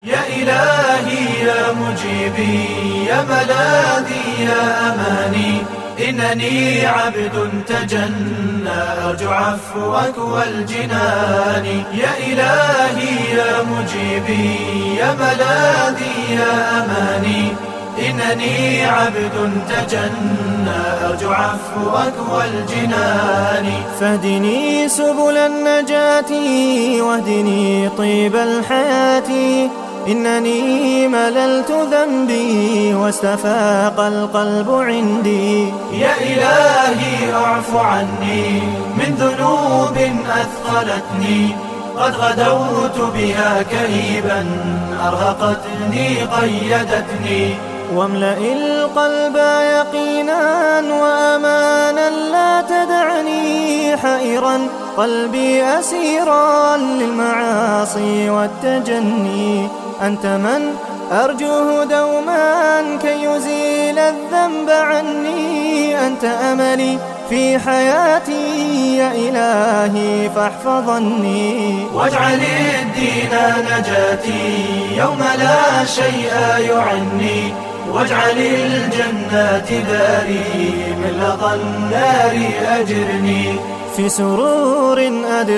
يا إلهي يا مجيبي يا ملاذي يا أماني، إنني عبد تجنى أرجو عفوك والجنان. يا إلهي يا مجيبي يا ملاذي يا أماني، إنني عبد تجنى أرجو عفوك والجنان. فاهدني سبل النجاة واهدني طيب الحياة، إنني مللت ذنبي واستفاق القلب عندي. يا إلهي اعف عني من ذنوب أثقلتني، قد غدوت بها كئيبا أرهقتني قيدتني. واملأ القلب يقينا وأمانا لا تدعني حائرا قلبي أسيرا للمعاصي والتجني. أنت من أرجوه دوما كي يزيل الذنب عني، أنت أملي في حياتي يا إلهي فاحفظني. واجعل الدين نجاتي يوم لا شيء يعني، واجعل الجنات داري من لظى النار أجرني. في سرور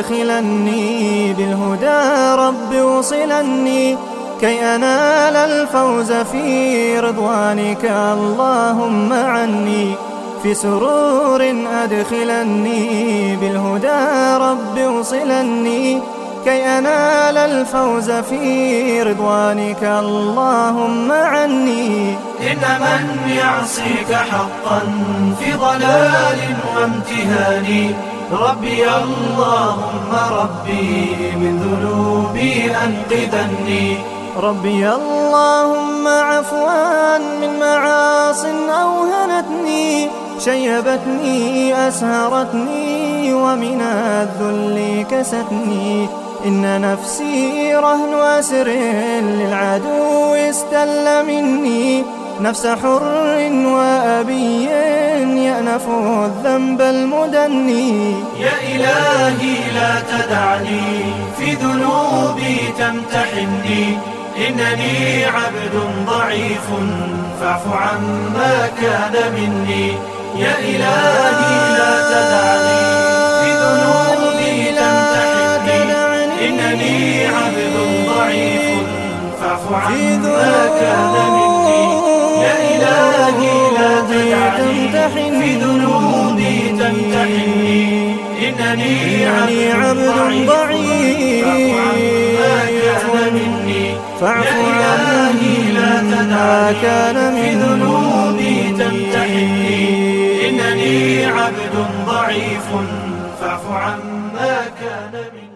أدخلني بالهدى رب وصلني، كي أنال الفوز في رضوانك اللهم عني. في سرور أدخلني بالهدى رب وصلني، كي أنال الفوز في رضوانك اللهم عني. إن من يعصيك حقا في ضلال وامتهان، ربي اللهم ربي من ذنوبي أنقذني. ربي اللهم عفوا من معاص أوهنتني، شيبتني أسهرتني ومن الذل كستني. إن نفسي رهن أسر للعدو استل مني، نفس حر وأبي يأنف الذنب المدني. يا إلهي لا تدعني في ذنوبي تمتحني، إنني عبد ضعيف فاعف عما كان مني. يا إلهي لا تدعني في ذنوبي تمتحني، إنني عبد ضعيف فاعف عما كان مني. يا إلهي لا تدعني في ذنوبي تمتحني، إنني عبد ضعيف فاعف عما كان مني. فاعف يا إلهي لا تدعني في ذنوبي تمتحني، إنني عبد ضعيف فاعف عما كان مني.